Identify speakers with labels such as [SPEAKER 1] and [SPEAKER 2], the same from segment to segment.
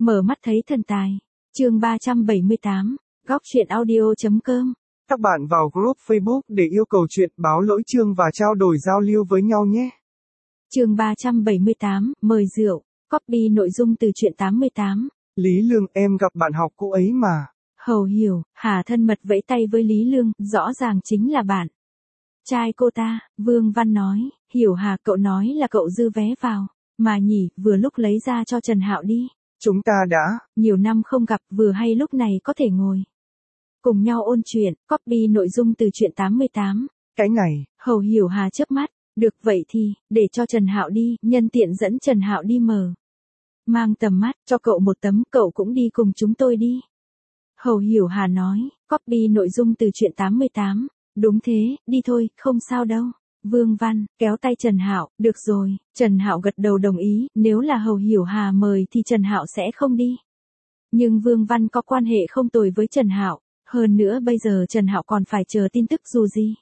[SPEAKER 1] Mở mắt thấy thần tài. Chương 378, góc truyện audio.com.
[SPEAKER 2] Các bạn vào group Facebook để yêu cầu chuyện báo lỗi chương và trao đổi giao lưu với nhau nhé.
[SPEAKER 1] Chương 378, mời rượu. Copy nội dung từ truyện 88.
[SPEAKER 2] Lý Lương, em gặp bạn học cũ ấy mà.
[SPEAKER 1] Hầu Hiểu, Hà thân mật vẫy tay với Lý Lương, rõ ràng chính là bạn trai cô ta. Vương Văn nói, Hiểu Hà, cậu nói là cậu dư vé vào mà nhỉ, vừa lúc lấy ra cho Trần Hạo đi.
[SPEAKER 2] Chúng ta đã
[SPEAKER 1] nhiều năm không gặp, vừa hay lúc này có thể ngồi cùng nhau ôn chuyện. Copy nội dung từ truyện 88.
[SPEAKER 2] Cái này.
[SPEAKER 1] Hầu Hiểu Hà chớp mắt, được vậy thì để cho Trần Hạo đi, nhân tiện dẫn Trần Hạo đi mang tầm mắt, cho cậu một tấm, cậu cũng đi cùng chúng tôi đi. Hầu Hiểu Hà nói. Copy nội dung từ truyện 88. Đúng thế, đi thôi, không sao đâu. Vương Văn kéo tay Trần Hạo, được rồi. Trần Hạo gật đầu đồng ý, nếu là Hầu Hiểu Hà mời thì Trần Hạo sẽ không đi. Nhưng Vương Văn có quan hệ không tồi với Trần Hạo, hơn nữa bây giờ Trần Hạo còn phải chờ tin tức dù gì.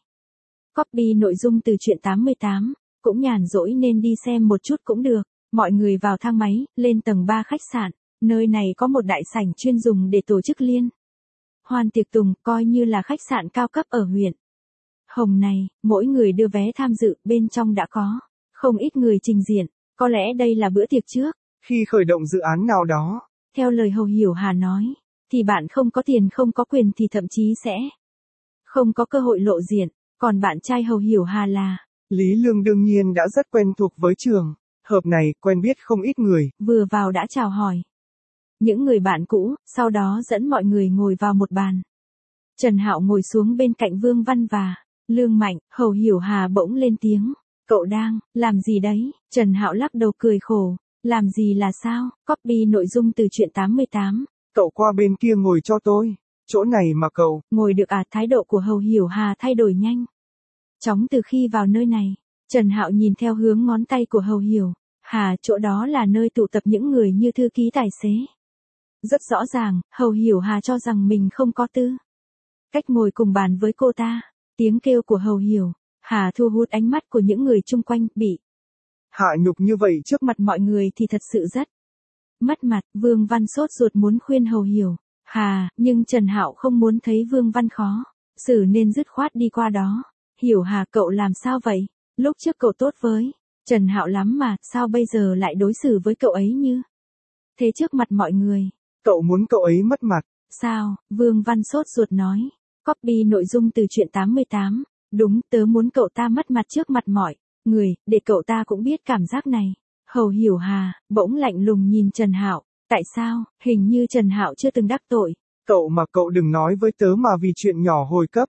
[SPEAKER 1] Copy nội dung từ truyện 88, cũng nhàn rỗi nên đi xem một chút cũng được. Mọi người vào thang máy, lên tầng 3 khách sạn, nơi này có một đại sảnh chuyên dùng để tổ chức liên hoan tiệc tùng, coi như là khách sạn cao cấp ở huyện Hồng này. Mỗi người đưa vé tham dự, bên trong đã có không ít người trình diện, có lẽ đây là bữa tiệc trước
[SPEAKER 2] khi khởi động dự án nào đó.
[SPEAKER 1] Theo lời Hầu Hiểu Hà nói, thì bạn không có tiền không có quyền thì thậm chí sẽ không có cơ hội lộ diện, còn bạn trai Hầu Hiểu Hà là
[SPEAKER 2] Lý Lương đương nhiên đã rất quen thuộc với trường hợp này, quen biết không ít người.
[SPEAKER 1] Vừa vào đã chào hỏi những người bạn cũ, sau đó dẫn mọi người ngồi vào một bàn. Trần Hạo ngồi xuống bên cạnh Vương Văn và Lương Mạnh. Hầu Hiểu Hà bỗng lên tiếng, cậu đang làm gì đấy? Trần Hạo lắc đầu cười khổ, làm gì là sao? Copy nội dung từ truyện 88.
[SPEAKER 2] Cậu qua bên kia ngồi cho tôi, chỗ này mà cậu
[SPEAKER 1] ngồi được à? Thái độ của Hầu Hiểu Hà thay đổi nhanh chóng từ khi vào nơi này. Trần Hạo nhìn theo hướng ngón tay của Hầu Hiểu Hà, chỗ đó là nơi tụ tập những người như thư ký tài xế. Rất rõ ràng, Hầu Hiểu Hà cho rằng mình không có tư cách ngồi cùng bàn với cô ta. Tiếng kêu của Hầu Hiểu Hà thu hút ánh mắt của những người chung quanh, bị
[SPEAKER 2] hạ nhục như vậy trước
[SPEAKER 1] mặt mọi người thì thật sự rất mất mặt. Vương Văn sốt ruột muốn khuyên Hầu Hiểu Hà, nhưng Trần Hạo không muốn thấy Vương Văn khó xử nên dứt khoát đi qua đó. Hiểu Hà, cậu làm sao vậy? Lúc trước cậu tốt với Trần Hạo lắm mà, sao bây giờ lại đối xử với cậu ấy như thế trước mặt mọi người?
[SPEAKER 2] Cậu muốn cậu ấy mất mặt.
[SPEAKER 1] Sao? Vương Văn sốt ruột nói. Copy nội dung từ truyện 88. Đúng, tớ muốn cậu ta mất mặt trước mặt mọi người, để cậu ta cũng biết cảm giác này. Hầu Hiểu Hà bỗng lạnh lùng nhìn Trần Hạo. Tại sao? Hình như Trần Hạo chưa từng đắc tội
[SPEAKER 2] cậu mà, cậu đừng nói với tớ mà vì chuyện nhỏ hồi cấp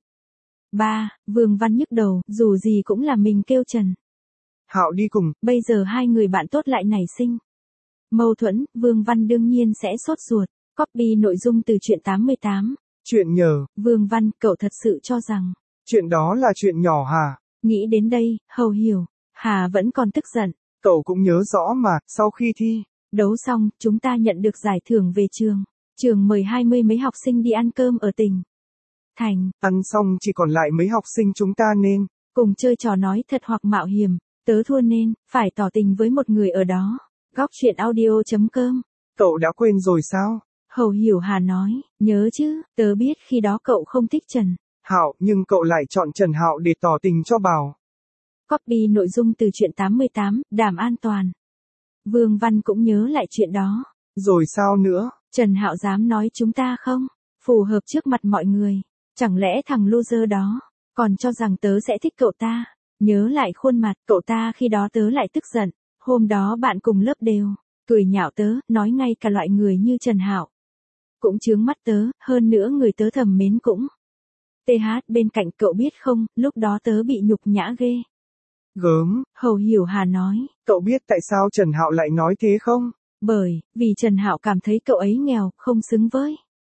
[SPEAKER 1] 3. Vương Văn nhức đầu, dù gì cũng là mình kêu Trần
[SPEAKER 2] Hạo đi cùng.
[SPEAKER 1] Bây giờ hai người bạn tốt lại nảy sinh mâu thuẫn, Vương Văn đương nhiên sẽ sốt ruột. Copy nội dung từ truyện 88.
[SPEAKER 2] Chuyện nhờ.
[SPEAKER 1] Vương Văn, cậu thật sự cho rằng
[SPEAKER 2] chuyện đó là chuyện nhỏ hả?
[SPEAKER 1] Nghĩ đến đây, Hầu Hiểu Hà vẫn còn tức giận.
[SPEAKER 2] Cậu cũng nhớ rõ mà, sau khi thi
[SPEAKER 1] đấu xong, chúng ta nhận được giải thưởng về trường. Trường mời 20 mấy học sinh đi ăn cơm ở tỉnh thành.
[SPEAKER 2] Ăn xong chỉ còn lại mấy học sinh chúng ta nên
[SPEAKER 1] cùng chơi trò nói thật hoặc mạo hiểm. Tớ thua nên phải tỏ tình với một người ở đó. Góc truyện audio.com.
[SPEAKER 2] Cậu đã quên rồi sao?
[SPEAKER 1] Hầu Hiểu Hà nói, nhớ chứ, tớ biết khi đó cậu không thích Trần
[SPEAKER 2] Hạo, nhưng cậu lại chọn Trần Hạo để tỏ tình cho Bảo.
[SPEAKER 1] Copy nội dung từ truyện 88, đảm an toàn. Vương Văn cũng nhớ lại chuyện đó.
[SPEAKER 2] Rồi sao nữa?
[SPEAKER 1] Trần Hạo dám nói chúng ta không phù hợp trước mặt mọi người. Chẳng lẽ thằng loser đó còn cho rằng tớ sẽ thích cậu ta? Nhớ lại khuôn mặt cậu ta khi đó, tớ lại tức giận. Hôm đó bạn cùng lớp đều cười nhạo tớ, nói ngay cả loại người như Trần Hạo cũng chướng mắt tớ, hơn nữa người tớ thầm mến cũng TH bên cạnh. Cậu biết không, lúc đó tớ bị nhục nhã ghê
[SPEAKER 2] gớm.
[SPEAKER 1] Hầu Hiểu Hà nói.
[SPEAKER 2] Cậu biết tại sao Trần Hạo lại nói thế không?
[SPEAKER 1] Bởi vì Trần Hạo cảm thấy cậu ấy nghèo, không xứng với.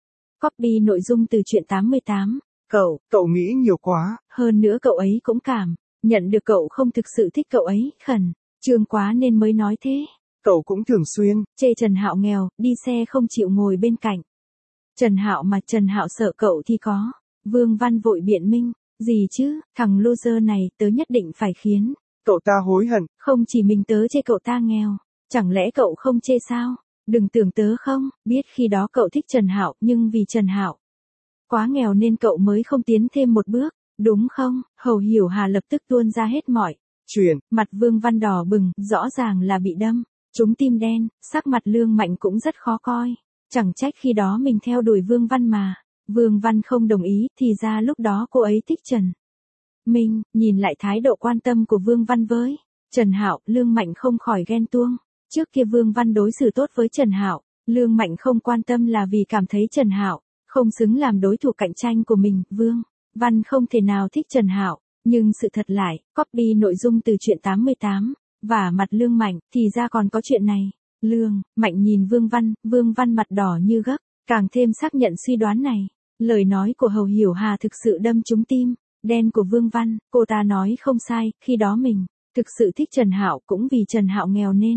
[SPEAKER 1] Copy nội dung từ truyện 88.
[SPEAKER 2] Cậu nghĩ nhiều quá.
[SPEAKER 1] Hơn nữa cậu ấy cũng cảm nhận được cậu không thực sự thích cậu ấy, khẩn trương quá nên mới nói thế.
[SPEAKER 2] Cậu cũng thường xuyên
[SPEAKER 1] chê Trần Hạo nghèo, đi xe không chịu ngồi bên cạnh Trần Hạo mà Trần Hạo sợ cậu thì có. Vương Văn vội biện minh, gì chứ, thằng loser này tớ nhất định phải khiến
[SPEAKER 2] cậu ta hối hận.
[SPEAKER 1] Không chỉ mình tớ chê cậu ta nghèo, chẳng lẽ cậu không chê sao? Đừng tưởng tớ không, biết khi đó cậu thích Trần Hạo, nhưng vì Trần Hạo quá nghèo nên cậu mới không tiến thêm một bước, đúng không? Hầu Hiểu Hà lập tức tuôn ra hết mọi
[SPEAKER 2] chuyện.
[SPEAKER 1] Mặt Vương Văn đỏ bừng, rõ ràng là bị đâm trúng tim đen, sắc mặt Lương Mạnh cũng rất khó coi. Chẳng trách khi đó mình theo đuổi Vương Văn mà. Vương Văn không đồng ý, thì ra lúc đó cô ấy thích Trần Minh. Nhìn lại thái độ quan tâm của Vương Văn với Trần Hạo, Lương Mạnh không khỏi ghen tuông. Trước kia Vương Văn đối xử tốt với Trần Hạo, Lương Mạnh không quan tâm là vì cảm thấy Trần Hạo không xứng làm đối thủ cạnh tranh của mình. Vương Văn không thể nào thích Trần Hạo, nhưng sự thật lại, copy nội dung từ truyện 88, và mặt Lương Mạnh, thì ra còn có chuyện này. Lương Mạnh nhìn Vương Văn mặt đỏ như gấc, càng thêm xác nhận suy đoán này. Lời nói của Hầu Hiểu Hà thực sự đâm trúng tim đen của Vương Văn, cô ta nói không sai, khi đó mình thực sự thích Trần Hạo cũng vì Trần Hạo nghèo nên.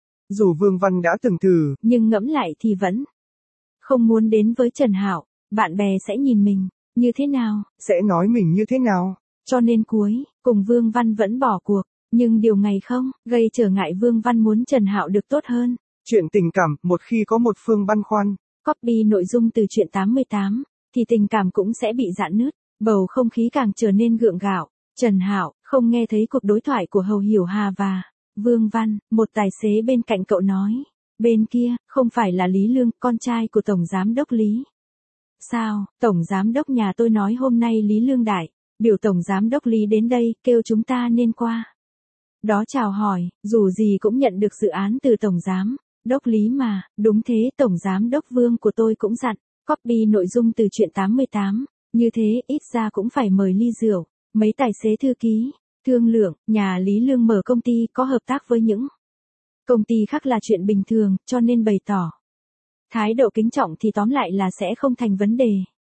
[SPEAKER 2] Dù Vương Văn đã từng thử,
[SPEAKER 1] nhưng ngẫm lại thì vẫn không muốn đến với Trần Hạo, bạn bè sẽ nhìn mình như thế nào,
[SPEAKER 2] sẽ nói mình như thế nào.
[SPEAKER 1] Cho nên cuối cùng Vương Văn vẫn bỏ cuộc, nhưng điều ngày không gây trở ngại Vương Văn muốn Trần Hạo được tốt hơn.
[SPEAKER 2] Chuyện tình cảm, một khi có một phương băn khoăn,
[SPEAKER 1] copy nội dung từ truyện 88, thì tình cảm cũng sẽ bị rạn nứt, bầu không khí càng trở nên gượng gạo. Trần Hạo không nghe thấy cuộc đối thoại của Hầu Hiểu Hà và Vương Văn, một tài xế bên cạnh cậu nói. Bên kia, không phải là Lý Lương, con trai của Tổng Giám đốc Lý. Sao, Tổng Giám đốc nhà tôi nói hôm nay Lý Lương đại biểu Tổng Giám đốc Lý đến đây, kêu chúng ta nên qua đó chào hỏi, dù gì cũng nhận được dự án từ Tổng Giám đốc Lý mà. Đúng thế, Tổng Giám đốc Vương của tôi cũng dặn. Copy nội dung từ truyện 88, như thế ít ra cũng phải mời ly rượu. Mấy tài xế thư ký thương lượng, nhà Lý Lương mở công ty có hợp tác với những công ty khác là chuyện bình thường, cho nên bày tỏ thái độ kính trọng thì tóm lại là sẽ không thành vấn đề.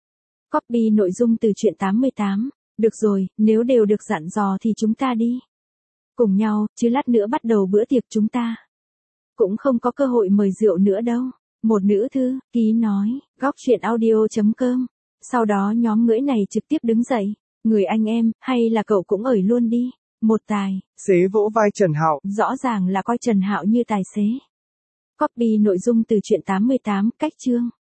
[SPEAKER 1] Copy nội dung từ truyện 88, được rồi, nếu đều được dặn dò thì chúng ta đi cùng nhau, chứ lát nữa bắt đầu bữa tiệc chúng ta cũng không có cơ hội mời rượu nữa đâu. Một nữ thư ký nói, góc truyện audio.com. Sau đó nhóm ngưỡi này trực tiếp đứng dậy. Người anh em, hay là cậu cũng ởi luôn đi. Một tài
[SPEAKER 2] xế vỗ vai Trần Hạo,
[SPEAKER 1] rõ ràng là coi Trần Hạo như tài xế. Copy nội dung từ truyện 88, cách chương.